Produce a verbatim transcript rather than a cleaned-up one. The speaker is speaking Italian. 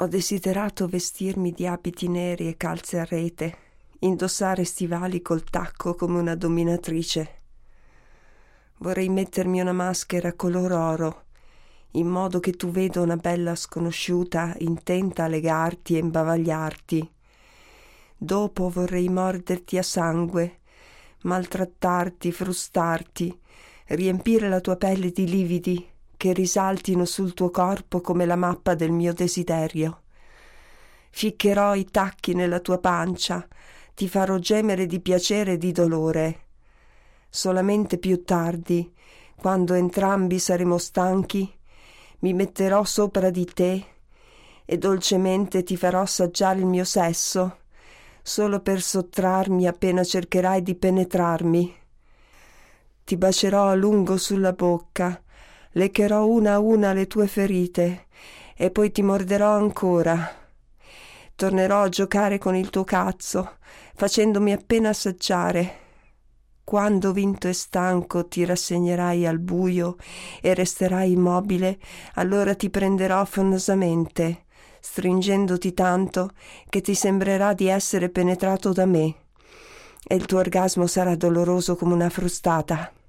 Ho desiderato vestirmi di abiti neri e calze a rete, indossare stivali col tacco come una dominatrice. Vorrei mettermi una maschera color oro, in modo che tu veda una bella sconosciuta intenta a legarti e imbavagliarti. Dopo vorrei morderti a sangue, maltrattarti, frustarti, riempire la tua pelle di lividi che risaltino sul tuo corpo come la mappa del mio desiderio. Ficcherò i tacchi nella tua pancia, ti farò gemere di piacere e di dolore. Solamente più tardi, quando entrambi saremo stanchi, mi metterò sopra di te e dolcemente ti farò assaggiare il mio sesso, solo per sottrarmi appena cercherai di penetrarmi. Ti bacerò a lungo sulla bocca, leccherò una a una le tue ferite e poi ti morderò ancora. Tornerò a giocare con il tuo cazzo, facendomi appena assaggiare. Quando vinto e stanco ti rassegnerai al buio e resterai immobile, allora ti prenderò affannosamente, stringendoti tanto che ti sembrerà di essere penetrato da me, e il tuo orgasmo sarà doloroso come una frustata.